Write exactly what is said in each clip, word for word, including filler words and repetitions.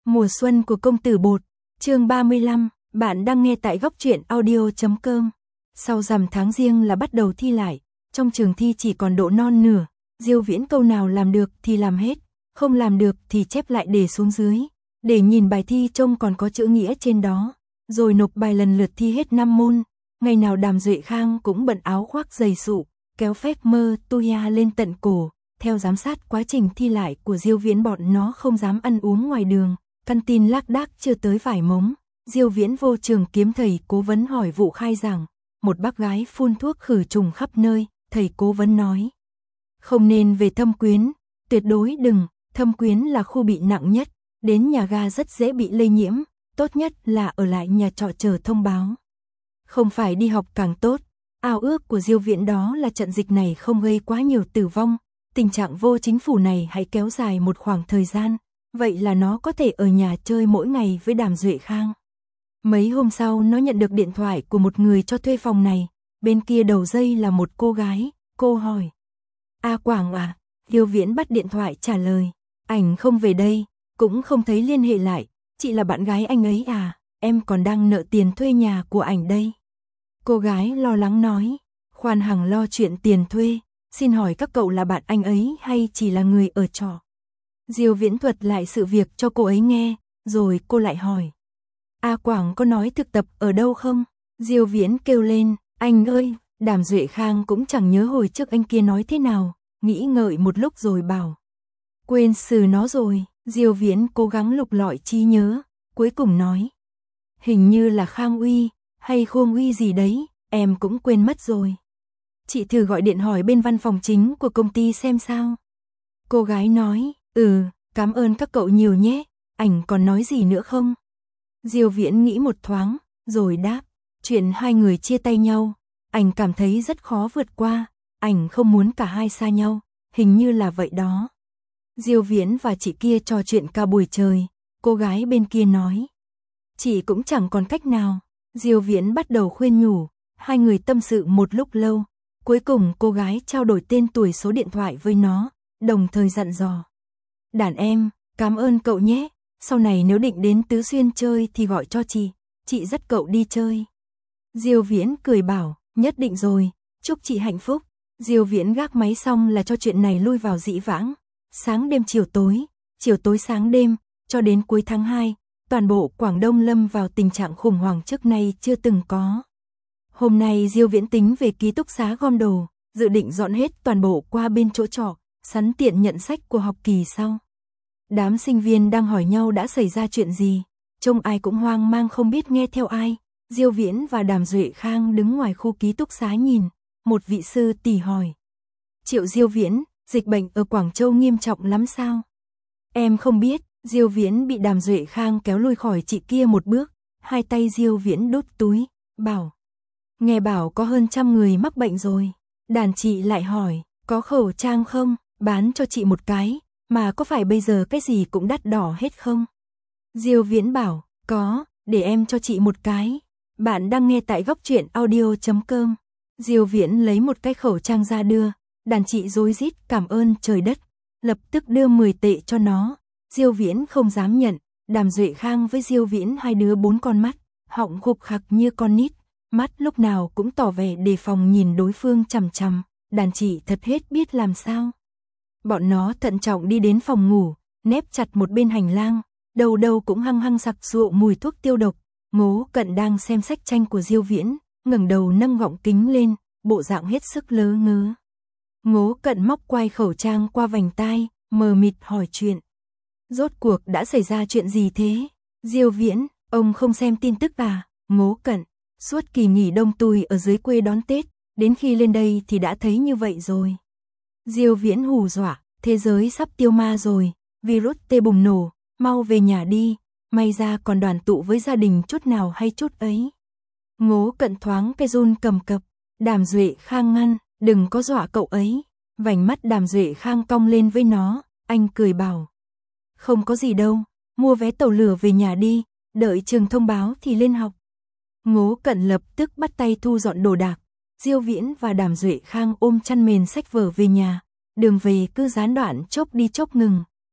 Mùa xuân của công tử bột, chương ba mươi lăm, bạn đang nghe tại góc truyện audio chấm com. Sau rằm tháng Giêng là bắt đầu thi lại, trong trường thi chỉ còn độ non nửa, Diêu Viễn câu nào làm được thì làm hết, không làm được thì chép lại để xuống dưới, để nhìn bài thi trông còn có chữ nghĩa trên đó, rồi nộp bài lần lượt thi hết năm môn. Ngày nào Đàm Duệ Khang cũng bận áo khoác dày sụ, kéo phép mơ tuya lên tận cổ, theo giám sát quá trình thi lại của Diêu Viễn. Bọn nó không dám ăn uống ngoài đường, căn tin lác đác chưa tới vài mống. Diêu Viễn vô trường kiếm thầy cố vấn hỏi vụ khai giảng, một bác gái phun thuốc khử trùng khắp nơi, thầy cố vấn nói: không nên về Thâm Quyến, tuyệt đối đừng, Thâm Quyến là khu bị nặng nhất, đến nhà ga rất dễ bị lây nhiễm, tốt nhất là ở lại nhà trọ chờ thông báo. Không phải đi học càng tốt. Ao ước của Diêu Viễn đó là trận dịch này không gây quá nhiều tử vong, tình trạng vô chính phủ này hãy kéo dài một khoảng thời gian, vậy là nó có thể ở nhà chơi mỗi ngày với Đàm Duệ Khang. Mấy hôm sau nó nhận được điện thoại của một người cho thuê phòng này, bên kia đầu dây là một cô gái, cô hỏi: A Quảng à? Diêu Viễn bắt điện thoại trả lời: ảnh không về đây, cũng không thấy liên hệ lại, chị là bạn gái anh ấy à, em còn đang nợ tiền thuê nhà của ảnh đây. Cô gái lo lắng nói: khoan hằng lo chuyện tiền thuê, xin hỏi các cậu là bạn anh ấy hay chỉ là người ở trọ? Diêu Viễn thuật lại sự việc cho cô ấy nghe, rồi cô lại hỏi: A Quảng có nói thực tập ở đâu không? Diêu Viễn kêu lên: anh ơi! Đàm Duệ Khang cũng chẳng nhớ hồi trước anh kia nói thế nào, nghĩ ngợi một lúc rồi bảo: quên xử nó rồi. Diêu Viễn cố gắng lục lọi trí nhớ, cuối cùng nói: hình như là Khang Uy hay Khương Uy gì đấy, em cũng quên mất rồi. Chị thử gọi điện hỏi bên văn phòng chính của công ty xem sao. Cô gái nói: ừ, cảm ơn các cậu nhiều nhé, ảnh còn nói gì nữa không? Diêu Viễn nghĩ một thoáng, rồi đáp: chuyện hai người chia tay nhau, ảnh cảm thấy rất khó vượt qua, ảnh không muốn cả hai xa nhau, hình như là vậy đó. Diêu Viễn và chị kia trò chuyện cả buổi trời, cô gái bên kia nói: chị cũng chẳng còn cách nào. Diêu Viễn bắt đầu khuyên nhủ, hai người tâm sự một lúc lâu, cuối cùng cô gái trao đổi tên tuổi số điện thoại với nó, đồng thời dặn dò: đàn em, cảm ơn cậu nhé, sau này nếu định đến Tứ Xuyên chơi thì gọi cho chị, chị dắt cậu đi chơi. Diêu Viễn cười bảo: nhất định rồi, chúc chị hạnh phúc. Diêu Viễn gác máy xong là cho chuyện này lui vào dĩ vãng. Sáng đêm chiều tối, chiều tối sáng đêm, cho đến cuối tháng hai, toàn bộ Quảng Đông lâm vào tình trạng khủng hoảng trước nay chưa từng có. Hôm nay Diêu Viễn tính về ký túc xá gom đồ, dự định dọn hết toàn bộ qua bên chỗ trọ, sẵn tiện nhận sách của học kỳ sau. Đám sinh viên đang hỏi nhau đã xảy ra chuyện gì, trông ai cũng hoang mang không biết nghe theo ai. Diêu Viễn và Đàm Duệ Khang đứng ngoài khu ký túc xá nhìn, một vị sư tỷ hỏi: Triệu Diêu Viễn, dịch bệnh ở Quảng Châu nghiêm trọng lắm sao? Em không biết. Diêu Viễn bị Đàm Duệ Khang kéo lui khỏi chị kia một bước, hai tay Diêu Viễn đút túi, bảo: nghe bảo có hơn trăm người mắc bệnh rồi. Đàn chị lại hỏi: có khẩu trang không, bán cho chị một cái, mà có phải bây giờ cái gì cũng đắt đỏ hết không? Diêu Viễn bảo: có, để em cho chị một cái. Bạn đang nghe tại góc truyện audio chấm com. Diêu Viễn lấy một cái khẩu trang ra đưa, đàn chị rối rít cảm ơn trời đất, lập tức đưa mười tệ cho nó. Diêu Viễn không dám nhận, Đàm Duệ Khang với Diêu Viễn hai đứa bốn con mắt, họng khục khặc như con nít, mắt lúc nào cũng tỏ vẻ đề phòng nhìn đối phương chằm chằm, đàn chị thật hết biết làm sao. Bọn nó thận trọng đi đến phòng ngủ, nép chặt một bên hành lang, đầu đầu cũng hăng hăng sặc sụa mùi thuốc tiêu độc. Ngố Cận đang xem sách tranh của Diêu Viễn, ngẩng đầu nâng gọng kính lên, bộ dạng hết sức lớ ngớ. Ngố Cận móc quai khẩu trang qua vành tai, mờ mịt hỏi chuyện: rốt cuộc đã xảy ra chuyện gì thế? Diêu Viễn: ông không xem tin tức à? Ngố Cận: suốt kỳ nghỉ đông tôi ở dưới quê đón Tết, đến khi lên đây thì đã thấy như vậy rồi. Diêu Viễn hù dọa: thế giới sắp tiêu ma rồi, virus tê bùng nổ, mau về nhà đi, may ra còn đoàn tụ với gia đình chút nào hay chút ấy. Ngố Cận thoáng cái run cầm cập. Đàm Duệ Khang ngăn: đừng có dọa cậu ấy. Vành mắt Đàm Duệ Khang cong lên với nó, anh cười bảo: không có gì đâu, mua vé tàu lửa về nhà đi, đợi trường thông báo thì lên học. Ngố Cận lập tức bắt tay thu dọn đồ đạc. Diêu Viễn và Đàm Duệ Khang ôm chăn mền sách vở về nhà, đường về cứ gián đoạn chốc đi chốc ngừng.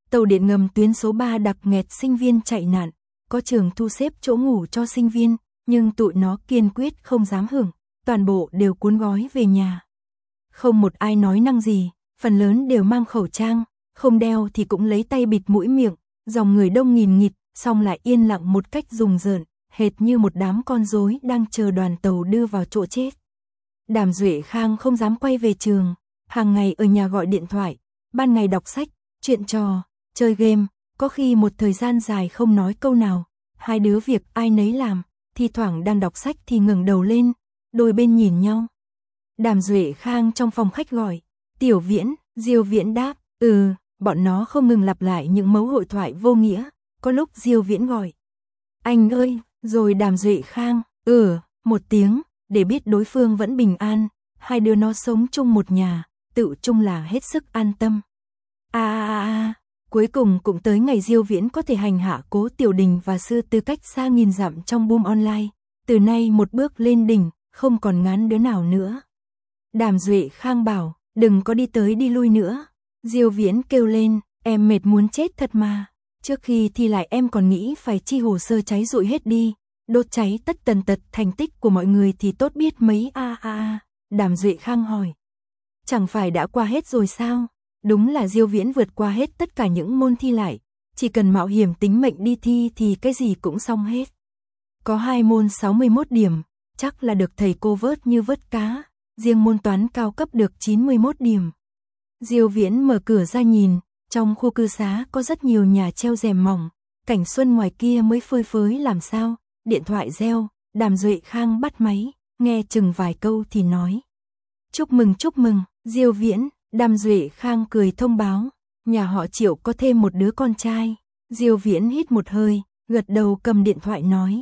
Tàu điện ngầm tuyến số ba đặc nghẹt sinh viên chạy nạn, có trường thu xếp chỗ ngủ cho sinh viên, nhưng tụi nó kiên quyết không dám hưởng, toàn bộ đều cuốn gói về nhà. Không một ai nói năng gì, phần lớn đều mang khẩu trang, không đeo thì cũng lấy tay bịt mũi miệng, dòng người đông nghìn nghịt, xong lại yên lặng một cách rùng rợn, hệt như một đám con rối đang chờ đoàn tàu đưa vào chỗ chết. Đàm Duệ Khang không dám quay về trường, hàng ngày ở nhà gọi điện thoại, ban ngày đọc sách, chuyện trò, chơi game, có khi một thời gian dài không nói câu nào, hai đứa việc ai nấy làm, thi thoảng đang đọc sách thì ngẩng đầu lên, đôi bên nhìn nhau. Đàm Duệ Khang trong phòng khách gọi, Tiểu Viễn, Diêu Viễn đáp, ừ, bọn nó không ngừng lặp lại những mấu hội thoại vô nghĩa, có lúc Diêu Viễn gọi, anh ơi, rồi Đàm Duệ Khang, ừ, một tiếng, để biết đối phương vẫn bình an, hai đứa nó sống chung một nhà, tự chung là hết sức an tâm. À à à, cuối cùng cũng tới ngày Diêu Viễn có thể hành hạ Cố Tiểu Đình và Sư Tư cách xa nghìn dặm trong boom online, từ nay một bước lên đỉnh, không còn ngán đứa nào nữa. Đàm Duệ Khang bảo, đừng có đi tới đi lui nữa. Diêu Viễn kêu lên, em mệt muốn chết thật mà. Trước khi thi lại em còn nghĩ phải chi hồ sơ cháy rụi hết đi, đốt cháy tất tần tật thành tích của mọi người thì tốt biết mấy a a a. Đàm Duệ Khang hỏi, chẳng phải đã qua hết rồi sao? Đúng là Diêu Viễn vượt qua hết tất cả những môn thi lại, chỉ cần mạo hiểm tính mệnh đi thi thì cái gì cũng xong hết. Có hai môn sáu mươi mốt điểm, chắc là được thầy cô vớt như vớt cá, riêng môn toán cao cấp được chín mươi mốt điểm. Diêu Viễn mở cửa ra nhìn, trong khu cư xá có rất nhiều nhà treo rèm mỏng, cảnh xuân ngoài kia mới phơi phới làm sao, điện thoại reo, Đàm Duệ Khang bắt máy, nghe chừng vài câu thì nói. Chúc mừng chúc mừng, Diêu Viễn, Đàm Duệ Khang cười thông báo, nhà họ Triệu có thêm một đứa con trai. Diêu Viễn hít một hơi, gật đầu cầm điện thoại nói.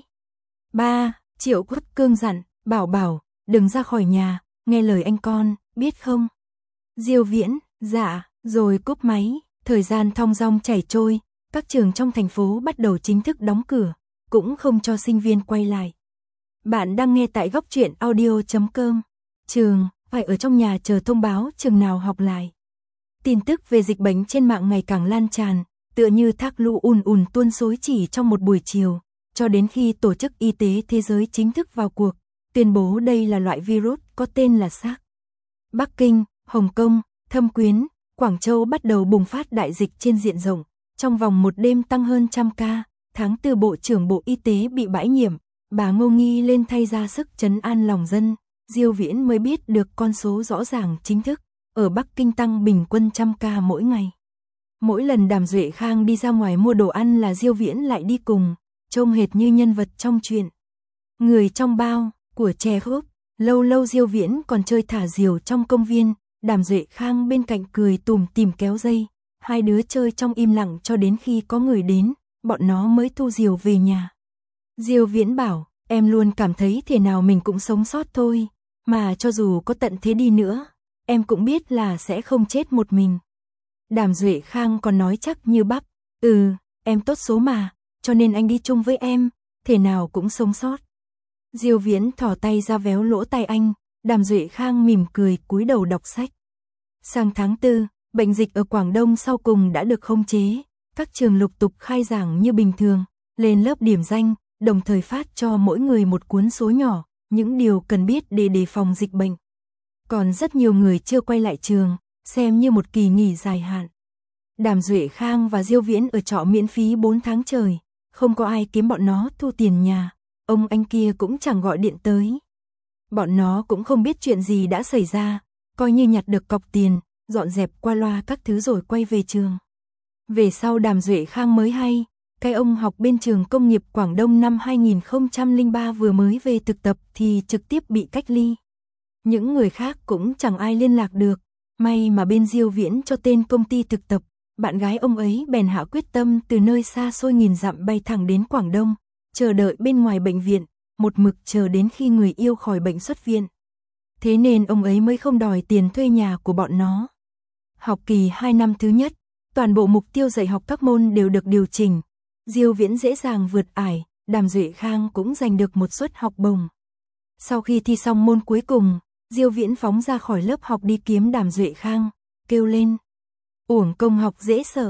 Ba, Triệu Quốc Cương dặn, bảo bảo, đừng ra khỏi nhà, nghe lời anh con, biết không? Diêu Viễn, dạ, rồi cúp máy, thời gian thong dong chảy trôi, các trường trong thành phố bắt đầu chính thức đóng cửa, cũng không cho sinh viên quay lại. Bạn đang nghe tại góc truyện audio chấm com. Trường, phải ở trong nhà chờ thông báo trường nào học lại. Tin tức về dịch bệnh trên mạng ngày càng lan tràn, tựa như thác lũ ùn ùn tuôn xối chỉ trong một buổi chiều, cho đến khi Tổ chức Y tế Thế giới chính thức vào cuộc, tuyên bố đây là loại virus có tên là SARS. Bắc Kinh, Hồng Kông, Thâm Quyến, Quảng Châu bắt đầu bùng phát đại dịch trên diện rộng, trong vòng một đêm tăng hơn trăm ca, tháng tư Bộ trưởng Bộ Y tế bị bãi nhiệm, bà Ngô Nghi lên thay ra sức trấn an lòng dân, Diêu Viễn mới biết được con số rõ ràng chính thức, ở Bắc Kinh tăng bình quân trăm ca mỗi ngày. Mỗi lần Đàm Duệ Khang đi ra ngoài mua đồ ăn là Diêu Viễn lại đi cùng, trông hệt như nhân vật trong truyện. Người trong bao, của Chekhov, lâu lâu Diêu Viễn còn chơi thả diều trong công viên, Đàm Duệ Khang bên cạnh cười tùm tìm kéo dây, hai đứa chơi trong im lặng cho đến khi có người đến, bọn nó mới thu diều về nhà. Diêu Viễn bảo, em luôn cảm thấy thế nào mình cũng sống sót thôi, mà cho dù có tận thế đi nữa, em cũng biết là sẽ không chết một mình. Đàm Duệ Khang còn nói chắc như bắp, ừ, em tốt số mà, cho nên anh đi chung với em, thế nào cũng sống sót. Diêu Viễn thò tay ra véo lỗ tai anh, Đàm Duệ Khang mỉm cười cúi đầu đọc sách. Sang tháng tư, bệnh dịch ở Quảng Đông sau cùng đã được khống chế, các trường lục tục khai giảng như bình thường, lên lớp điểm danh, đồng thời phát cho mỗi người một cuốn số nhỏ, những điều cần biết để đề phòng dịch bệnh. Còn rất nhiều người chưa quay lại trường, xem như một kỳ nghỉ dài hạn. Đàm Duệ Khang và Diêu Viễn ở trọ miễn phí bốn tháng trời, không có ai kiếm bọn nó thu tiền nhà, ông anh kia cũng chẳng gọi điện tới. Bọn nó cũng không biết chuyện gì đã xảy ra, coi như nhặt được cọc tiền, dọn dẹp qua loa các thứ rồi quay về trường. Về sau Đàm Duệ Khang mới hay, cái ông học bên trường công nghiệp Quảng Đông năm hai nghìn không trăm lẻ ba vừa mới về thực tập thì trực tiếp bị cách ly. Những người khác cũng chẳng ai liên lạc được, may mà bên Diêu Viễn cho tên công ty thực tập, bạn gái ông ấy bèn hạ quyết tâm từ nơi xa xôi nghìn dặm bay thẳng đến Quảng Đông, chờ đợi bên ngoài bệnh viện, một mực chờ đến khi người yêu khỏi bệnh xuất viện. Thế nên ông ấy mới không đòi tiền thuê nhà của bọn nó. Học kỳ hai năm thứ nhất, toàn bộ mục tiêu dạy học các môn đều được điều chỉnh. Diêu Viễn dễ dàng vượt ải, Đàm Duệ Khang cũng giành được một suất học bổng. Sau khi thi xong môn cuối cùng, Diêu Viễn phóng ra khỏi lớp học đi kiếm Đàm Duệ Khang, kêu lên. Uổng công học dễ sợ.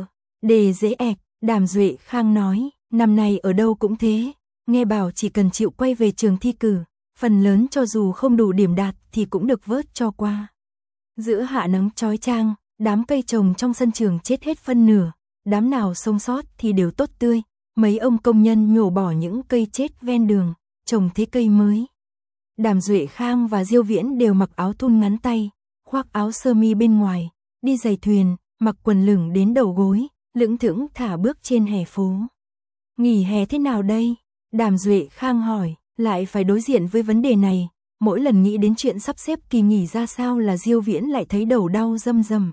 Đề dễ ẹc, Đàm Duệ Khang nói, năm nay ở đâu cũng thế, nghe bảo chỉ cần chịu quay về trường thi cử, phần lớn cho dù không đủ điểm đạt thì cũng được vớt cho qua. Giữa hạ nắng chói chang, đám cây trồng trong sân trường chết hết phân nửa, đám nào sống sót thì đều tốt tươi, mấy ông công nhân nhổ bỏ những cây chết ven đường, trồng thế cây mới. Đàm Duệ Khang và Diêu Viễn đều mặc áo thun ngắn tay, khoác áo sơ mi bên ngoài, đi giày thuyền, mặc quần lửng đến đầu gối, lững thững thả bước trên hè phố. Nghỉ hè thế nào đây? Đàm Duệ Khang hỏi, lại phải đối diện với vấn đề này, mỗi lần nghĩ đến chuyện sắp xếp kỳ nghỉ ra sao là Diêu Viễn lại thấy đầu đau râm râm.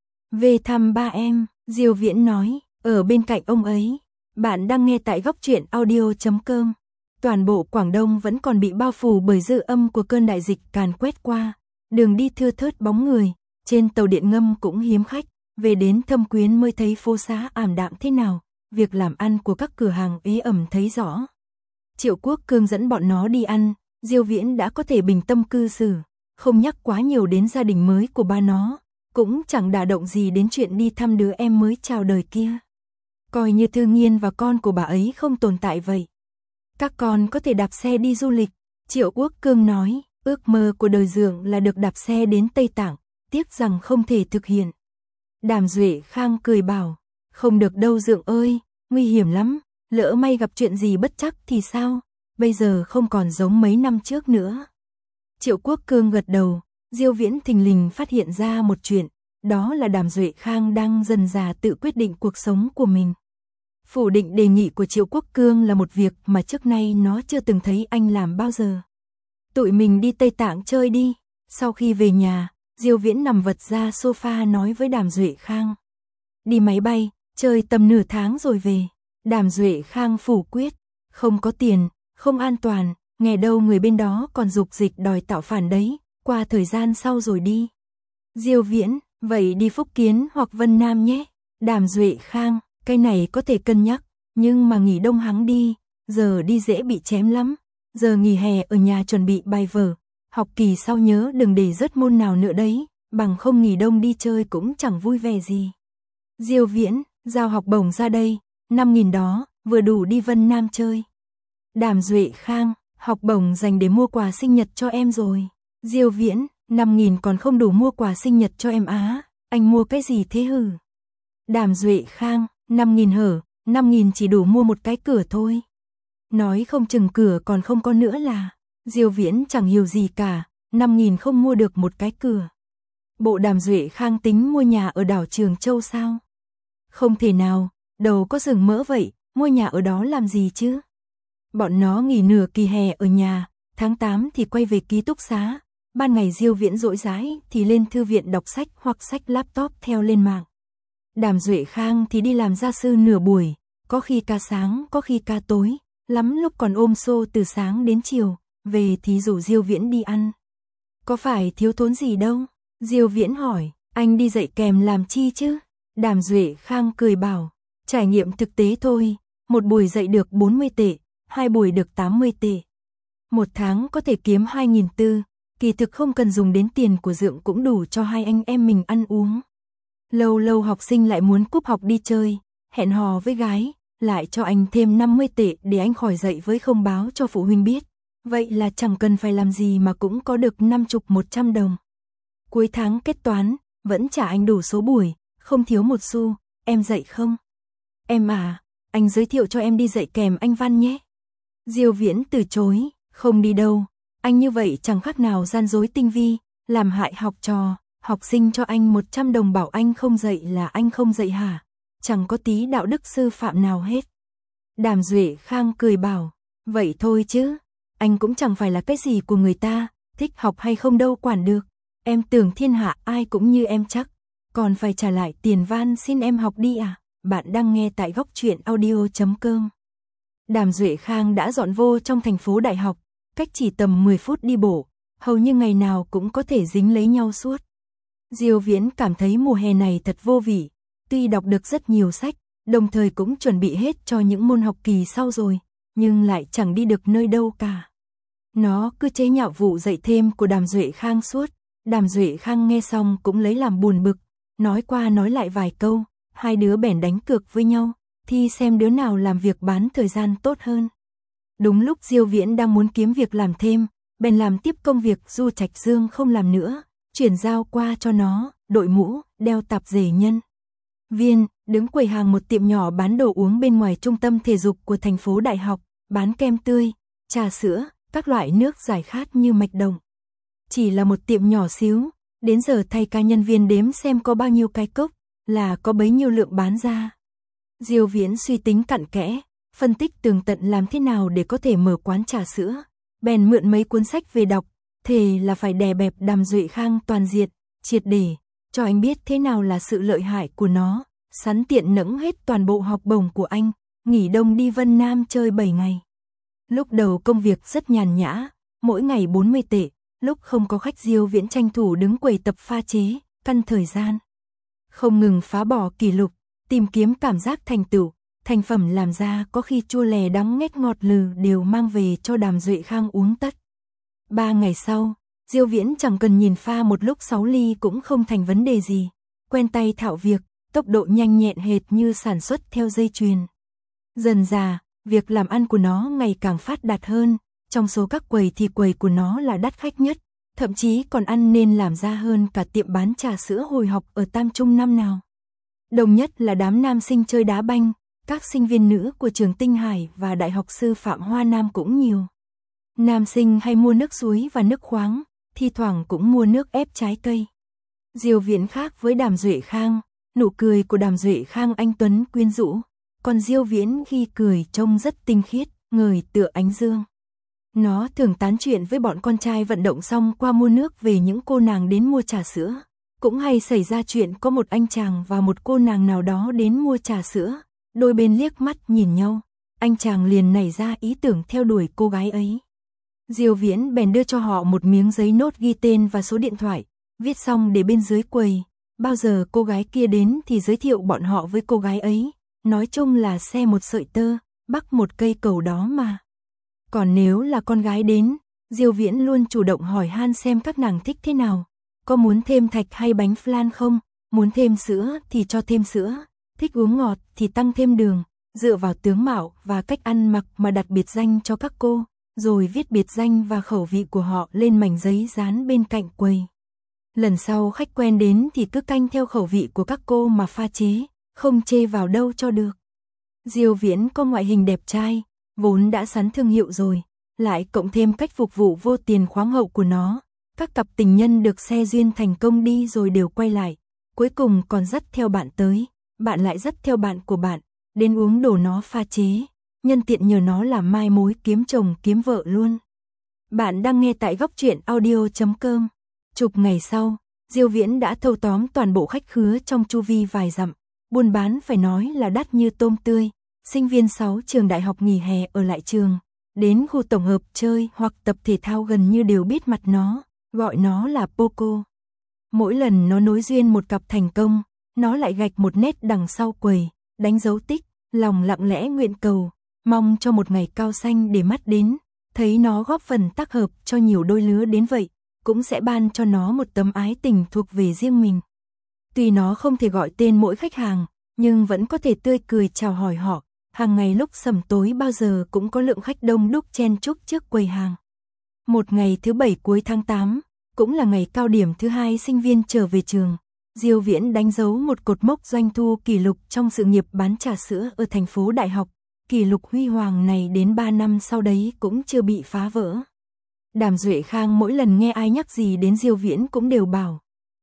Về thăm ba em, Diêu Viễn nói, ở bên cạnh ông ấy. Bạn đang nghe tại góc truyện audio chấm com. Toàn bộ Quảng Đông vẫn còn bị bao phủ bởi dư âm của cơn đại dịch càn quét qua, đường đi thưa thớt bóng người, trên tàu điện ngầm cũng hiếm khách, về đến Thâm Quyến mới thấy phố xá ảm đạm thế nào, việc làm ăn của các cửa hàng ế ẩm thấy rõ. Triệu Quốc Cương dẫn bọn nó đi ăn, Diêu Viễn đã có thể bình tâm cư xử, không nhắc quá nhiều đến gia đình mới của ba nó, cũng chẳng đả động gì đến chuyện đi thăm đứa em mới chào đời kia. Coi như Thư Nghiên và con của bà ấy không tồn tại vậy. Các con có thể đạp xe đi du lịch, Triệu Quốc Cương nói, ước mơ của đời Dượng là được đạp xe đến Tây Tạng, tiếc rằng không thể thực hiện. Đàm Duệ Khang cười bảo, không được đâu Dượng ơi, nguy hiểm lắm, lỡ may gặp chuyện gì bất trắc thì sao, bây giờ không còn giống mấy năm trước nữa. Triệu Quốc Cương gật đầu, Diêu Viễn thình lình phát hiện ra một chuyện, đó là Đàm Duệ Khang đang dần dà tự quyết định cuộc sống của mình. Phủ định đề nghị của Triệu Quốc Cương là một việc mà trước nay nó chưa từng thấy anh làm bao giờ. Tụi mình đi Tây Tạng chơi đi. Sau khi về nhà, Diêu Viễn nằm vật ra sofa nói với Đàm Duệ Khang. Đi máy bay, chơi tầm nửa tháng rồi về. Đàm Duệ Khang phủ quyết, không có tiền, không an toàn, nghe đâu người bên đó còn dục dịch đòi tạo phản đấy, qua thời gian sau rồi đi. Diêu Viễn, vậy đi Phúc Kiến hoặc Vân Nam nhé. Đàm Duệ Khang, cái này có thể cân nhắc, nhưng mà nghỉ đông hắng đi, giờ đi dễ bị chém lắm. Giờ nghỉ hè ở nhà chuẩn bị bài vở, học kỳ sau nhớ đừng để rớt môn nào nữa đấy, bằng không nghỉ đông đi chơi cũng chẳng vui vẻ gì. Diêu Viễn, giao học bổng ra đây, năm nghìn đó, vừa đủ đi Vân Nam chơi. Đàm Duệ Khang, học bổng dành để mua quà sinh nhật cho em rồi. Diêu Viễn, năm nghìn còn không đủ mua quà sinh nhật cho em á, anh mua cái gì thế hử? Đàm Duệ Khang, năm nghìn hở, năm nghìn chỉ đủ mua một cái cửa thôi. Nói không chừng cửa còn không có nữa là. Diêu Viễn chẳng hiểu gì cả, năm nghìn không mua được một cái cửa. Bộ Đàm Duệ Khang tính mua nhà ở đảo Trường Châu sao? Không thể nào, đầu có rừng mỡ vậy, mua nhà ở đó làm gì chứ? Bọn nó nghỉ nửa kỳ hè ở nhà, tháng tám thì quay về ký túc xá, ban ngày Diêu Viễn rỗi rãi thì lên thư viện đọc sách hoặc sách laptop theo lên mạng. Đàm Duệ Khang thì đi làm gia sư nửa buổi, có khi ca sáng, có khi ca tối, lắm lúc còn ôm xô từ sáng đến chiều, về thì rủ Diêu Viễn đi ăn. Có phải thiếu thốn gì đâu? Diêu Viễn hỏi, anh đi dạy kèm làm chi chứ? Đàm Duệ Khang cười bảo, trải nghiệm thực tế thôi, một buổi dạy được bốn mươi tệ, hai buổi được tám mươi tệ. Một tháng có thể kiếm hai nghìn tư, kỳ thực không cần dùng đến tiền của Dượng cũng đủ cho hai anh em mình ăn uống. Lâu lâu học sinh lại muốn cúp học đi chơi, hẹn hò với gái, lại cho anh thêm năm mươi tệ để anh khỏi dạy với không báo cho phụ huynh biết. Vậy là chẳng cần phải làm gì mà cũng có được năm chục một trăm đồng. Cuối tháng kết toán, vẫn trả anh đủ số buổi, không thiếu một xu, em dạy không? Em à, anh giới thiệu cho em đi dạy kèm anh Văn nhé. Diêu Viễn từ chối, không đi đâu, anh như vậy chẳng khác nào gian dối tinh vi, làm hại học trò, học sinh cho anh một trăm đồng bảo anh không dạy là anh không dạy hả? Chẳng có tí đạo đức sư phạm nào hết. Đàm Duệ Khang cười bảo, vậy thôi chứ, anh cũng chẳng phải là cái gì của người ta, thích học hay không đâu quản được. Em tưởng thiên hạ ai cũng như em chắc, còn phải trả lại tiền van xin em học đi à? Bạn đang nghe tại góc truyện audio chấm com. Đàm Duệ Khang đã dọn vô trong thành phố đại học, cách chỉ tầm mười phút đi bộ, hầu như ngày nào cũng có thể dính lấy nhau suốt. Diêu Viễn cảm thấy mùa hè này thật vô vị, tuy đọc được rất nhiều sách, đồng thời cũng chuẩn bị hết cho những môn học kỳ sau rồi, nhưng lại chẳng đi được nơi đâu cả. Nó cứ chế nhạo vụ dạy thêm của Đàm Duệ Khang suốt. Đàm Duệ Khang nghe xong cũng lấy làm buồn bực, nói qua nói lại vài câu, hai đứa bèn đánh cược với nhau, thi xem đứa nào làm việc bán thời gian tốt hơn. Đúng lúc Diêu Viễn đang muốn kiếm việc làm thêm, bèn làm tiếp công việc Du Trạch Dương không làm nữa, chuyển giao qua cho nó, đội mũ, đeo tạp dề nhân viên, đứng quầy hàng một tiệm nhỏ bán đồ uống bên ngoài trung tâm thể dục của thành phố Đại học, bán kem tươi, trà sữa, các loại nước giải khát như mạch đồng. Chỉ là một tiệm nhỏ xíu, đến giờ thay ca nhân viên đếm xem có bao nhiêu cái cốc, là có bấy nhiêu lượng bán ra. Diêu Viễn suy tính cặn kẽ, phân tích tường tận làm thế nào để có thể mở quán trà sữa, bèn mượn mấy cuốn sách về đọc, thề là phải đè bẹp Đàm Duệ Khang toàn diện, triệt để, cho anh biết thế nào là sự lợi hại của nó, sẵn tiện nẫng hết toàn bộ học bổng của anh, nghỉ đông đi Vân Nam chơi bảy ngày. Lúc đầu công việc rất nhàn nhã, mỗi ngày bốn mươi tệ, lúc không có khách Diêu Viễn tranh thủ đứng quầy tập pha chế, căn thời gian. Không ngừng phá bỏ kỷ lục, tìm kiếm cảm giác thành tựu, thành phẩm làm ra có khi chua lè đắng nghét ngọt lừ đều mang về cho Đàm Duệ Khang uống tất. Ba ngày sau, Diêu Viễn chẳng cần nhìn pha một lúc sáu ly cũng không thành vấn đề gì, quen tay thạo việc, tốc độ nhanh nhẹn hệt như sản xuất theo dây chuyền. Dần dà, việc làm ăn của nó ngày càng phát đạt hơn, trong số các quầy thì quầy của nó là đắt khách nhất, thậm chí còn ăn nên làm ra hơn cả tiệm bán trà sữa hồi học ở Tam Trung năm nào. Đồng nhất là đám nam sinh chơi đá banh, các sinh viên nữ của trường Tinh Hải và Đại học Sư phạm Hoa Nam cũng nhiều. Nam sinh hay mua nước suối và nước khoáng, thi thoảng cũng mua nước ép trái cây. Diêu Viễn khác với Đàm Duệ Khang, nụ cười của Đàm Duệ Khang anh tuấn quyến rũ, còn Diêu Viễn khi cười trông rất tinh khiết, ngời tựa ánh dương. Nó thường tán chuyện với bọn con trai vận động xong qua mua nước về những cô nàng đến mua trà sữa. Cũng hay xảy ra chuyện có một anh chàng và một cô nàng nào đó đến mua trà sữa, đôi bên liếc mắt nhìn nhau, anh chàng liền nảy ra ý tưởng theo đuổi cô gái ấy. Diêu Viễn bèn đưa cho họ một miếng giấy nốt ghi tên và số điện thoại, viết xong để bên dưới quầy, bao giờ cô gái kia đến thì giới thiệu bọn họ với cô gái ấy, nói chung là xe một sợi tơ, bắc một cây cầu đó mà. Còn nếu là con gái đến, Diêu Viễn luôn chủ động hỏi han xem các nàng thích thế nào, có muốn thêm thạch hay bánh flan không, muốn thêm sữa thì cho thêm sữa, thích uống ngọt thì tăng thêm đường, dựa vào tướng mạo và cách ăn mặc mà đặt biệt danh cho các cô, rồi viết biệt danh và khẩu vị của họ lên mảnh giấy dán bên cạnh quầy. Lần sau khách quen đến thì cứ canh theo khẩu vị của các cô mà pha chế, không chê vào đâu cho được. Diêu Viễn có ngoại hình đẹp trai, vốn đã sắn thương hiệu rồi, lại cộng thêm cách phục vụ vô tiền khoáng hậu của nó. Các cặp tình nhân được xe duyên thành công đi rồi đều quay lại, cuối cùng còn dắt theo bạn tới, bạn lại dắt theo bạn của bạn, đến uống đồ nó pha chế, nhân tiện nhờ nó làm mai mối kiếm chồng kiếm vợ luôn. Bạn đang nghe tại góc truyện audio chấm com. Chục ngày sau, Diêu Viễn đã thâu tóm toàn bộ khách khứa trong chu vi vài dặm, buôn bán phải nói là đắt như tôm tươi, sinh viên sáu trường đại học nghỉ hè ở lại trường, đến khu tổng hợp chơi hoặc tập thể thao gần như đều biết mặt nó, gọi nó là Poco. Mỗi lần nó nối duyên một cặp thành công, nó lại gạch một nét đằng sau quầy, đánh dấu tích, lòng lặng lẽ nguyện cầu, mong cho một ngày cao xanh để mắt đến, thấy nó góp phần tác hợp cho nhiều đôi lứa đến vậy, cũng sẽ ban cho nó một tấm ái tình thuộc về riêng mình. Tuy nó không thể gọi tên mỗi khách hàng, nhưng vẫn có thể tươi cười chào hỏi họ, hàng ngày lúc sẩm tối bao giờ cũng có lượng khách đông đúc chen chúc trước quầy hàng. Một ngày thứ bảy cuối tháng tám, cũng là ngày cao điểm thứ hai sinh viên trở về trường, Diêu Viễn đánh dấu một cột mốc doanh thu kỷ lục trong sự nghiệp bán trà sữa ở thành phố Đại học. Kỷ lục huy hoàng này đến ba năm sau đấy cũng chưa bị phá vỡ. Đàm Duệ Khang mỗi lần nghe ai nhắc gì đến Diêu Viễn cũng đều bảo: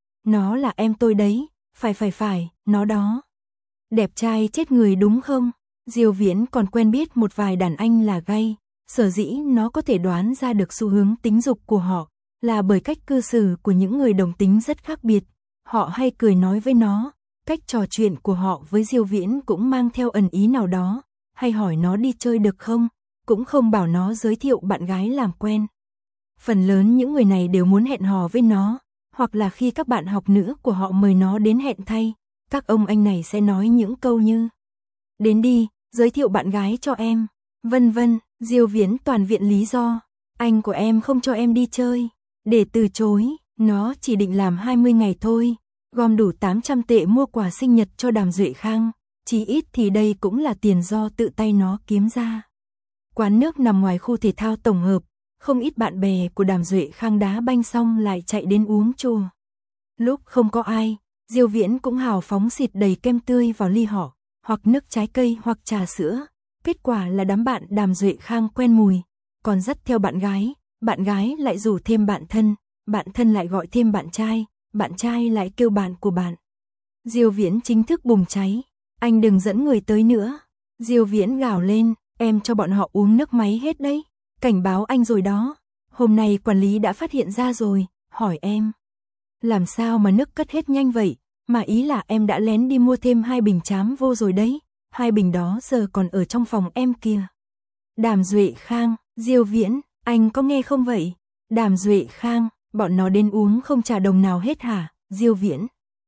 nó là em tôi đấy, phải phải phải, nó đó. Đẹp trai chết người đúng không? Diêu Viễn còn quen biết một vài đàn anh là gay, sở dĩ nó có thể đoán ra được xu hướng tính dục của họ, là bởi cách cư xử của những người đồng tính rất khác biệt. Họ hay cười nói với nó, cách trò chuyện của họ với Diêu Viễn cũng mang theo ẩn ý nào đó, hay hỏi nó đi chơi được không, cũng không bảo nó giới thiệu bạn gái làm quen. Phần lớn những người này đều muốn hẹn hò với nó, hoặc là khi các bạn học nữ của họ mời nó đến hẹn thay, các ông anh này sẽ nói những câu như: đến đi, giới thiệu bạn gái cho em, vân vân. Diêu Viễn toàn viện lý do, anh của em không cho em đi chơi, để từ chối, nó chỉ định làm hai mươi ngày thôi, Gom đủ tám trăm tệ mua quà sinh nhật cho Đàm Duệ Khang, chí ít thì đây cũng là tiền do tự tay nó kiếm ra. Quán nước nằm ngoài khu thể thao tổng hợp, không ít bạn bè của Đàm Duệ Khang đá banh xong lại chạy đến uống chua. Lúc không có ai, Diêu Viễn cũng hào phóng xịt đầy kem tươi vào ly họ, hoặc nước trái cây hoặc trà sữa. Kết quả là đám bạn Đàm Duệ Khang quen mùi, còn dắt theo bạn gái, bạn gái lại rủ thêm bạn thân, bạn thân lại gọi thêm bạn trai, bạn trai lại kêu bạn của bạn. Diêu Viễn chính thức bùng cháy, anh đừng dẫn người tới nữa. Diêu Viễn gào lên, em cho bọn họ uống nước máy hết đấy, cảnh báo anh rồi đó. Hôm nay quản lý đã phát hiện ra rồi, hỏi em. Làm sao mà nước cất hết nhanh vậy, mà ý là em đã lén đi mua thêm hai bình chám vô rồi đấy, hai bình đó giờ còn ở trong phòng em kìa. Đàm Duệ Khang, Diêu Viễn, anh có nghe không vậy? Đàm Duệ Khang, bọn nó đến uống không trả đồng nào hết hả? Diêu Viễn.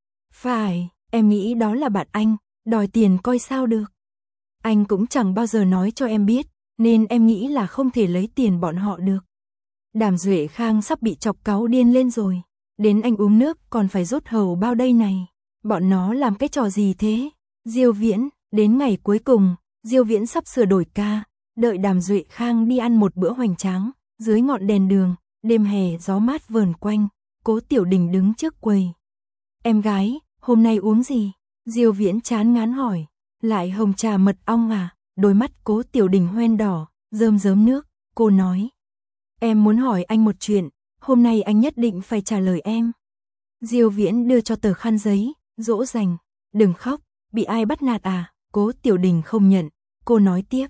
Phải, em nghĩ đó là bạn anh, đòi tiền coi sao được. Anh cũng chẳng bao giờ nói cho em biết, nên em nghĩ là không thể lấy tiền bọn họ được. Đàm Duệ Khang sắp bị chọc cáu điên lên rồi. Đến anh uống nước còn phải rút hầu bao đây này. Bọn nó làm cái trò gì thế? Diêu Viễn, đến ngày cuối cùng, Diêu Viễn sắp sửa đổi ca, đợi Đàm Duệ Khang đi ăn một bữa hoành tráng, dưới ngọn đèn đường, đêm hè gió mát vờn quanh, Cố Tiểu Đình đứng trước quầy. Em gái, hôm nay uống gì? Diêu Viễn chán ngán hỏi. Lại hồng trà mật ong à? Đôi mắt Cố Tiểu Đình hoen đỏ, rơm rớm nước, cô nói. Em muốn hỏi anh một chuyện, hôm nay anh nhất định phải trả lời em. Diêu Viễn đưa cho tờ khăn giấy, dỗ dành. Đừng khóc, bị ai bắt nạt à? Cố Tiểu Đình không nhận, cô nói tiếp.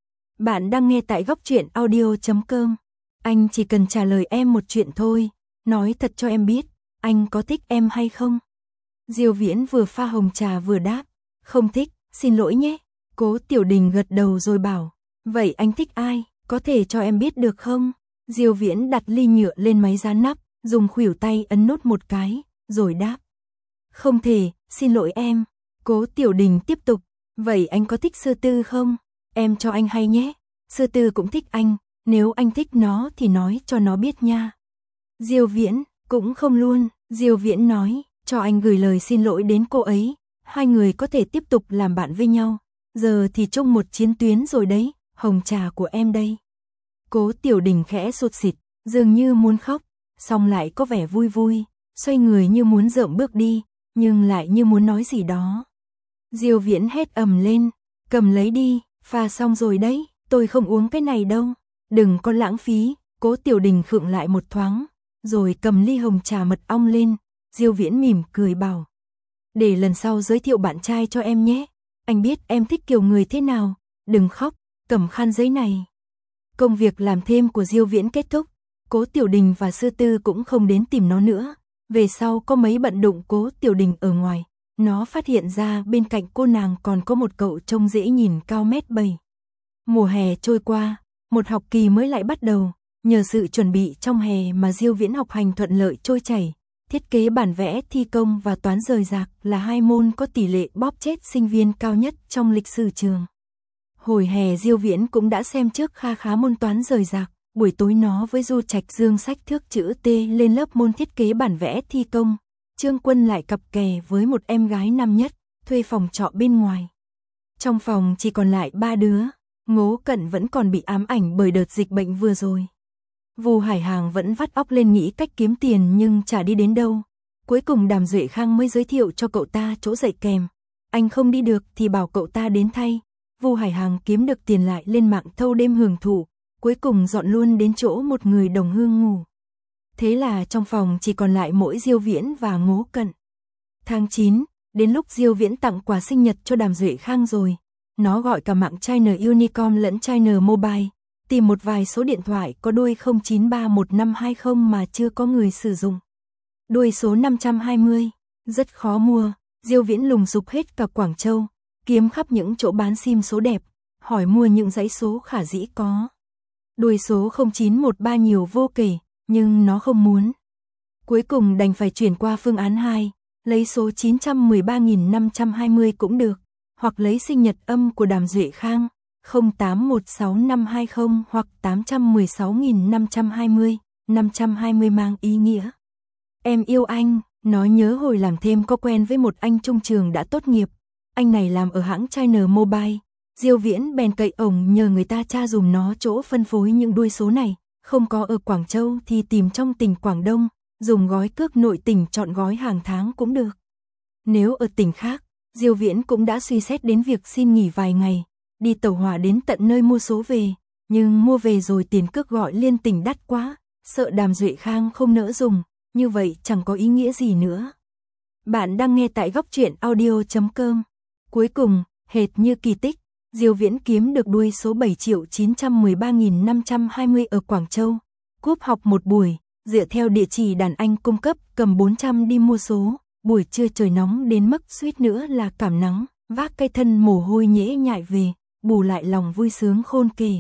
Bạn đang nghe tại góc truyện audio chấm com. Anh chỉ cần trả lời em một chuyện thôi, nói thật cho em biết, anh có thích em hay không? Diêu Viễn vừa pha hồng trà vừa đáp, không thích, xin lỗi nhé. Cố Tiểu Đình gật đầu rồi bảo, vậy anh thích ai, có thể cho em biết được không? Diêu Viễn đặt ly nhựa lên máy dán nắp, dùng khuỷu tay ấn nốt một cái, rồi đáp. Không thể, xin lỗi em. Cố Tiểu Đình tiếp tục, vậy anh có thích Sư Tư không? Em cho anh hay nhé, Sư Tư cũng thích anh, nếu anh thích nó thì nói cho nó biết nha. Diêu Viễn, cũng không luôn, Diêu Viễn nói, cho anh gửi lời xin lỗi đến cô ấy, hai người có thể tiếp tục làm bạn với nhau, giờ thì chung một chiến tuyến rồi đấy, hồng trà của em đây. Cố Tiểu Đình khẽ sụt sịt, dường như muốn khóc, xong lại có vẻ vui vui, xoay người như muốn rợm bước đi, nhưng lại như muốn nói gì đó. Diêu Viễn hét ầm lên, cầm lấy đi, pha xong rồi đấy, tôi không uống cái này đâu, đừng có lãng phí. Cố Tiểu Đình khựng lại một thoáng, rồi cầm ly hồng trà mật ong lên. Diêu Viễn mỉm cười bảo, để lần sau giới thiệu bạn trai cho em nhé, anh biết em thích kiểu người thế nào, đừng khóc, cầm khăn giấy này. Công việc làm thêm của Diêu Viễn kết thúc, Cố Tiểu Đình và Sư Tư cũng không đến tìm nó nữa. Về sau có mấy bận đụng Cố Tiểu Đình ở ngoài, nó phát hiện ra bên cạnh cô nàng còn có một cậu trông dễ nhìn cao mét bảy. Mùa hè trôi qua, một học kỳ mới lại bắt đầu, nhờ sự chuẩn bị trong hè mà Diêu Viễn học hành thuận lợi trôi chảy. Thiết kế bản vẽ, thi công và toán rời rạc là hai môn có tỷ lệ bóp chết sinh viên cao nhất trong lịch sử trường. Hồi hè Diêu Viễn cũng đã xem trước kha khá môn toán rời rạc, buổi tối nó với Du Trạch Dương sách thước chữ T lên lớp môn thiết kế bản vẽ thi công. Trương Quân lại cặp kè với một em gái năm nhất, thuê phòng trọ bên ngoài. Trong phòng chỉ còn lại ba đứa, Ngô Cẩn vẫn còn bị ám ảnh bởi đợt dịch bệnh vừa rồi. Vu Hải Hàng vẫn vắt óc lên nghĩ cách kiếm tiền nhưng chả đi đến đâu. Cuối cùng Đàm Duệ Khang mới giới thiệu cho cậu ta chỗ dạy kèm. Anh không đi được thì bảo cậu ta đến thay. Vu Hải Hàng kiếm được tiền lại lên mạng thâu đêm hưởng thụ, cuối cùng dọn luôn đến chỗ một người đồng hương ngủ. Thế là trong phòng chỉ còn lại mỗi Diêu Viễn và Ngô Cẩn. Tháng chín, đến lúc Diêu Viễn tặng quà sinh nhật cho Đàm Duệ Khang rồi. Nó gọi cả mạng China Unicom lẫn China Mobile, tìm một vài số điện thoại có đuôi không chín ba một năm hai không mà chưa có người sử dụng. Đuôi số năm trăm hai mươi, rất khó mua, Diêu Viễn lùng sục hết cả Quảng Châu, kiếm khắp những chỗ bán sim số đẹp, hỏi mua những dãy số khả dĩ có. Đuôi số không chín một ba nhiều vô kể, nhưng nó không muốn. Cuối cùng đành phải chuyển qua phương án hai, lấy số chín trăm mười ba nghìn năm trăm hai mươi cũng được, hoặc lấy sinh nhật âm của Đàm Duệ Khang, không tám một sáu năm hai không hoặc tám trăm mười sáu nghìn năm trăm hai mươi, năm trăm hai mươi mang ý nghĩa. Em yêu anh, Nó nhớ hồi làm thêm có quen với một anh trung trường đã tốt nghiệp. Anh này làm ở hãng China Mobile. Diêu Viễn bèn cậy ổng nhờ người ta tra dùm nó chỗ phân phối những đuôi số này. Không có ở Quảng Châu thì tìm trong tỉnh Quảng Đông, dùng gói cước nội tỉnh chọn gói hàng tháng cũng được. Nếu ở tỉnh khác, Diêu Viễn cũng đã suy xét đến việc xin nghỉ vài ngày, đi tàu hỏa đến tận nơi mua số về, nhưng mua về rồi tiền cước gọi liên tỉnh đắt quá, sợ Đàm Duệ Khang không nỡ dùng, như vậy chẳng có ý nghĩa gì nữa. Bạn đang nghe tại góc truyện audio chấm com. Cuối cùng, hệt như kỳ tích, Diêu Viễn kiếm được đuôi số bảy triệu chín trăm mười ba nghìn năm trăm hai mươi ở Quảng Châu. Cúp học một buổi, dựa theo địa chỉ đàn anh cung cấp, cầm bốn trăm đi mua số. Buổi trưa trời nóng đến mức suýt nữa là cảm nắng, vác cái thân mồ hôi nhễ nhại về, bù lại lòng vui sướng khôn kể.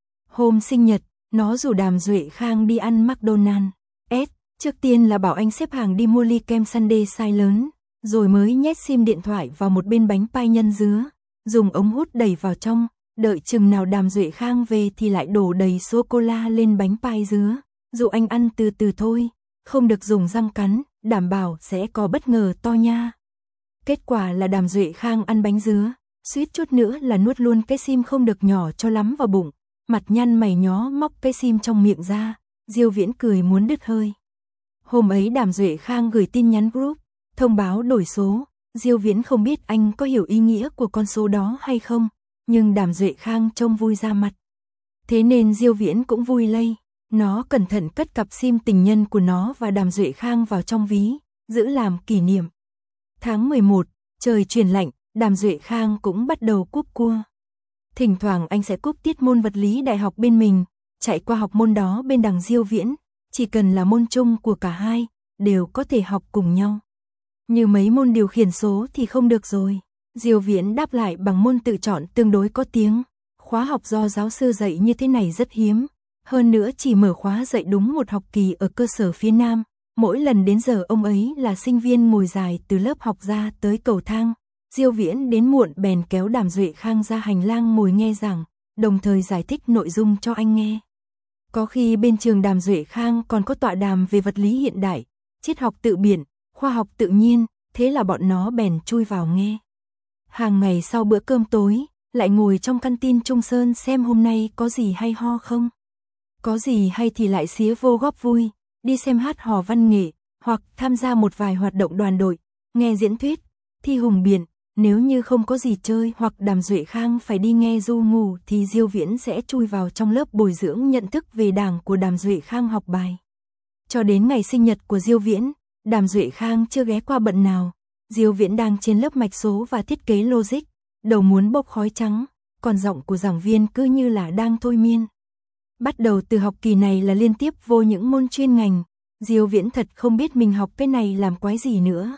Hôm sinh nhật, nó rủ Đàm Duệ Khang đi ăn McDonald's. S, trước tiên là bảo anh xếp hàng đi mua ly kem sundae size lớn, rồi mới nhét sim điện thoại vào một bên bánh pai nhân dứa, dùng ống hút đẩy vào trong, đợi chừng nào Đàm Duệ Khang về thì lại đổ đầy sô-cô-la lên bánh pai dứa, dụ anh ăn từ từ thôi, không được dùng răng cắn, đảm bảo sẽ có bất ngờ to nha. Kết quả là Đàm Duệ Khang ăn bánh dứa, suýt chút nữa là nuốt luôn cái sim không được nhỏ cho lắm vào bụng, mặt nhăn mày nhó móc cái sim trong miệng ra, Diêu Viễn cười muốn đứt hơi. Hôm ấy Đàm Duệ Khang gửi tin nhắn group, thông báo đổi số, Diêu Viễn không biết anh có hiểu ý nghĩa của con số đó hay không, nhưng Đàm Duệ Khang trông vui ra mặt. Thế nên Diêu Viễn cũng vui lây, nó cẩn thận cất cặp sim tình nhân của nó và Đàm Duệ Khang vào trong ví, giữ làm kỷ niệm. Tháng mười một, trời chuyển lạnh, Đàm Duệ Khang cũng bắt đầu cúp cua. Thỉnh thoảng anh sẽ cúp tiết môn vật lý đại học bên mình, chạy qua học môn đó bên đằng Diêu Viễn, chỉ cần là môn chung của cả hai, đều có thể học cùng nhau. Như mấy môn điều khiển số thì không được rồi. Diêu Viễn đáp lại bằng môn tự chọn tương đối có tiếng. Khóa học do giáo sư dạy như thế này rất hiếm. Hơn nữa chỉ mở khóa dạy đúng một học kỳ ở cơ sở phía Nam. Mỗi lần đến giờ ông ấy là sinh viên ngồi dài từ lớp học ra tới cầu thang. Diêu Viễn đến muộn bèn kéo Đàm Duệ Khang ra hành lang ngồi nghe giảng, đồng thời giải thích nội dung cho anh nghe. Có khi bên trường Đàm Duệ Khang còn có tọa đàm về vật lý hiện đại, triết học tự biển, khoa học tự nhiên, thế là bọn nó bèn chui vào nghe. Hàng ngày sau bữa cơm tối, lại ngồi trong căn tin Trung Sơn xem hôm nay có gì hay ho không. Có gì hay thì lại xía vô góp vui, đi xem hát hò văn nghệ, hoặc tham gia một vài hoạt động đoàn đội, nghe diễn thuyết, thi hùng biện. Nếu như không có gì chơi hoặc Đàm Duệ Khang phải đi nghe ru ngủ thì Diêu Viễn sẽ chui vào trong lớp bồi dưỡng nhận thức về Đảng của Đàm Duệ Khang học bài. Cho đến ngày sinh nhật của Diêu Viễn, Đàm Duệ Khang chưa ghé qua bận nào. Diêu Viễn đang trên lớp mạch số và thiết kế logic, đầu muốn bốc khói trắng, còn giọng của giảng viên cứ như là đang thôi miên. Bắt đầu từ học kỳ này là liên tiếp vô những môn chuyên ngành, Diêu Viễn thật không biết mình học cái này làm quái gì nữa.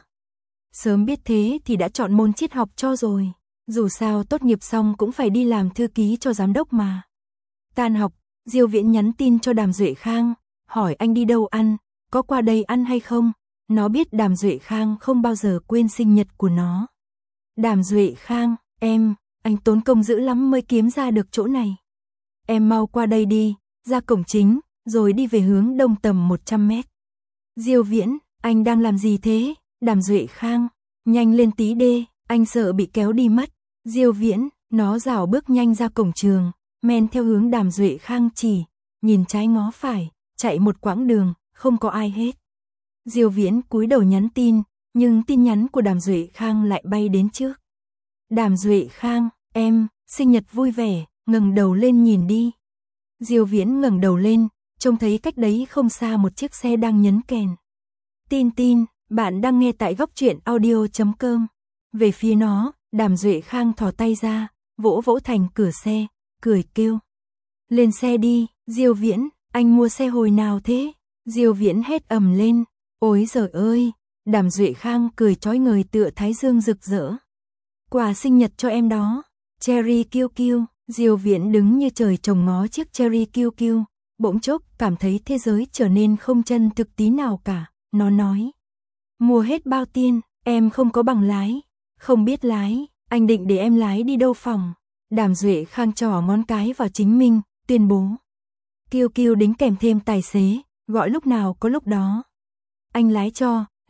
Sớm biết thế thì đã chọn môn triết học cho rồi, dù sao tốt nghiệp xong cũng phải đi làm thư ký cho giám đốc mà. Tan học, Diêu Viễn nhắn tin cho Đàm Duệ Khang, hỏi anh đi đâu ăn, có qua đây ăn hay không. Nó biết Đàm Duệ Khang không bao giờ quên sinh nhật của nó. Đàm Duệ Khang, em, anh tốn công dữ lắm mới kiếm ra được chỗ này. Em mau qua đây đi, ra cổng chính, rồi đi về hướng đông tầm một trăm mét. Diêu Viễn, anh đang làm gì thế? Đàm Duệ Khang, nhanh lên tí đê, anh sợ bị kéo đi mất. Diêu Viễn, nó rảo bước nhanh ra cổng trường, men theo hướng Đàm Duệ Khang chỉ, nhìn trái ngó phải, chạy một quãng đường, không có ai hết. Diêu Viễn cúi đầu nhắn tin, nhưng tin nhắn của Đàm Duệ Khang lại bay đến trước. Đàm Duệ Khang, em, sinh nhật vui vẻ, ngẩng đầu lên nhìn đi. Diêu Viễn ngẩng đầu lên, trông thấy cách đấy không xa một chiếc xe đang nhấn kèn. Tin tin, bạn đang nghe tại góc truyện audio chấm com. Về phía nó, Đàm Duệ Khang thò tay ra, vỗ vỗ thành cửa xe, cười kêu. Lên xe đi, Diêu Viễn, anh mua xe hồi nào thế? Diêu Viễn hét ầm lên. Ôi giời ơi, Đàm Duệ Khang cười chói ngời tựa thái dương rực rỡ. Quà sinh nhật cho em đó, Cherry kiu kiu. Diêu Viễn đứng như trời trồng ngó chiếc Cherry kiu kiu, bỗng chốc cảm thấy thế giới trở nên không chân thực tí nào cả. Nó nói, mua hết bao tiền, em không có bằng lái, không biết lái, anh định để em lái đi đâu phòng. Đàm Duệ Khang trỏ ngón cái vào chính mình, tuyên bố. Kiu kiu đính kèm thêm tài xế, gọi lúc nào có lúc đó. Anh lái cho,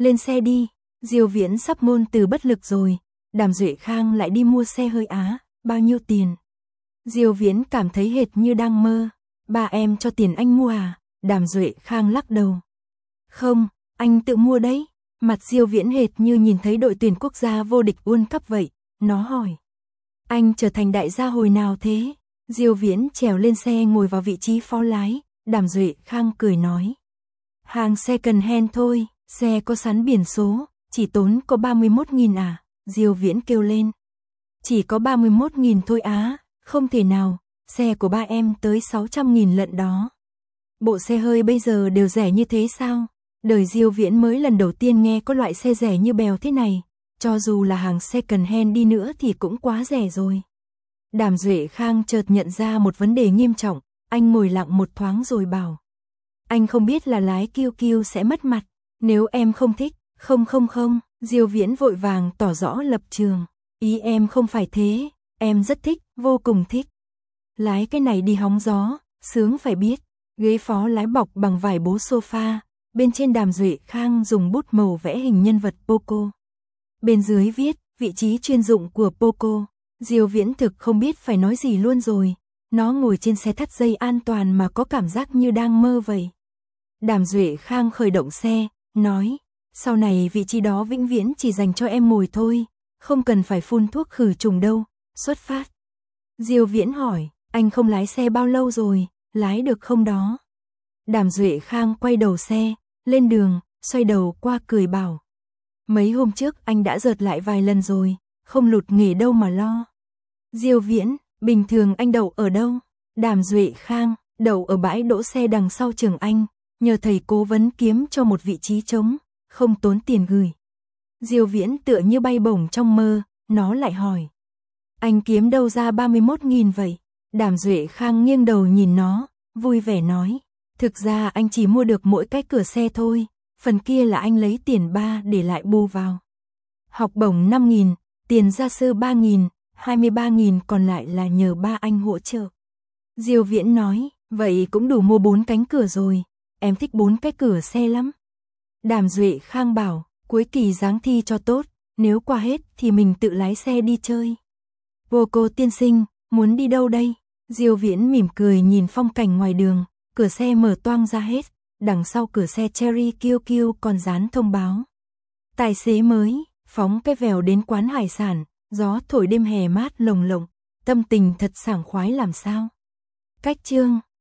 lên xe đi. Diêu Viễn sắp ngôn từ bất lực rồi, Đàm Duệ Khang lại đi mua xe hơi Á, bao nhiêu tiền? Diêu Viễn cảm thấy hệt như đang mơ. Ba em cho tiền anh mua à? Đàm Duệ Khang lắc đầu. Không, anh tự mua đấy. Mặt Diêu Viễn hệt như nhìn thấy đội tuyển quốc gia vô địch World Cup vậy. Nó hỏi. Anh trở thành đại gia hồi nào thế? Diêu Viễn trèo lên xe ngồi vào vị trí phó lái. Đàm Duệ Khang cười nói. Hàng second hand thôi, xe có sẵn biển số, chỉ tốn có ba mươi mốt nghìn à? Diêu Viễn kêu lên. Chỉ có ba mươi mốt nghìn thôi á, không thể nào, xe của ba em tới sáu trăm nghìn lận đó. Bộ xe hơi bây giờ đều rẻ như thế sao? Đời Diêu Viễn mới lần đầu tiên nghe có loại xe rẻ như bèo thế này, cho dù là hàng second hand đi nữa thì cũng quá rẻ rồi. Đàm Duệ Khang chợt nhận ra một vấn đề nghiêm trọng, anh ngồi lặng một thoáng rồi bảo. Anh không biết là lái kiêu kiêu sẽ mất mặt, nếu em không thích, không không không, Diêu Viễn vội vàng tỏ rõ lập trường. Ý em không phải thế, em rất thích, vô cùng thích. Lái cái này đi hóng gió, sướng phải biết. Ghế phó lái bọc bằng vải bố sofa, bên trên Đàm Duệ Khang dùng bút màu vẽ hình nhân vật Poco. Bên dưới viết, vị trí chuyên dụng của Poco. Diêu Viễn thực không biết phải nói gì luôn rồi. Nó ngồi trên xe thắt dây an toàn mà có cảm giác như đang mơ vậy. Đàm Duệ Khang khởi động xe, nói, sau này vị trí đó vĩnh viễn chỉ dành cho em ngồi thôi, không cần phải phun thuốc khử trùng đâu, xuất phát. Diêu Viễn hỏi, anh không lái xe bao lâu rồi, lái được không đó? Đàm Duệ Khang quay đầu xe, lên đường, xoay đầu qua cười bảo. Mấy hôm trước anh đã rợt lại vài lần rồi, không lụt nghề đâu mà lo. Diêu Viễn, bình thường anh đậu ở đâu? Đàm Duệ Khang, đậu ở bãi đỗ xe đằng sau trường anh, nhờ thầy cố vấn kiếm cho một vị trí trống, không tốn tiền gửi. Diêu Viễn tựa như bay bổng trong mơ, nó lại hỏi. Anh kiếm đâu ra ba mươi mốt nghìn vậy? Đàm Duệ Khang nghiêng đầu nhìn nó, vui vẻ nói. Thực ra anh chỉ mua được mỗi cái cửa xe thôi, phần kia là anh lấy tiền ba để lại bù vào. Học bổng năm nghìn, tiền gia sư ba nghìn, hai mươi ba nghìn còn lại là nhờ ba anh hỗ trợ. Diêu Viễn nói, vậy cũng đủ mua bốn cánh cửa rồi, em thích bốn cái cửa xe lắm. Đàm Duệ Khang bảo, cuối kỳ giáng thi cho tốt, nếu qua hết thì mình tự lái xe đi chơi. Vô cô tiên sinh, muốn đi đâu đây? Diêu Viễn mỉm cười nhìn phong cảnh ngoài đường, cửa xe mở toang ra hết, đằng sau cửa xe Cherry Kiêu Kiêu còn dán thông báo. Tài xế mới, phóng cái vèo đến quán hải sản, gió thổi đêm hè mát lồng lộng, tâm tình thật sảng khoái làm sao. Cách chương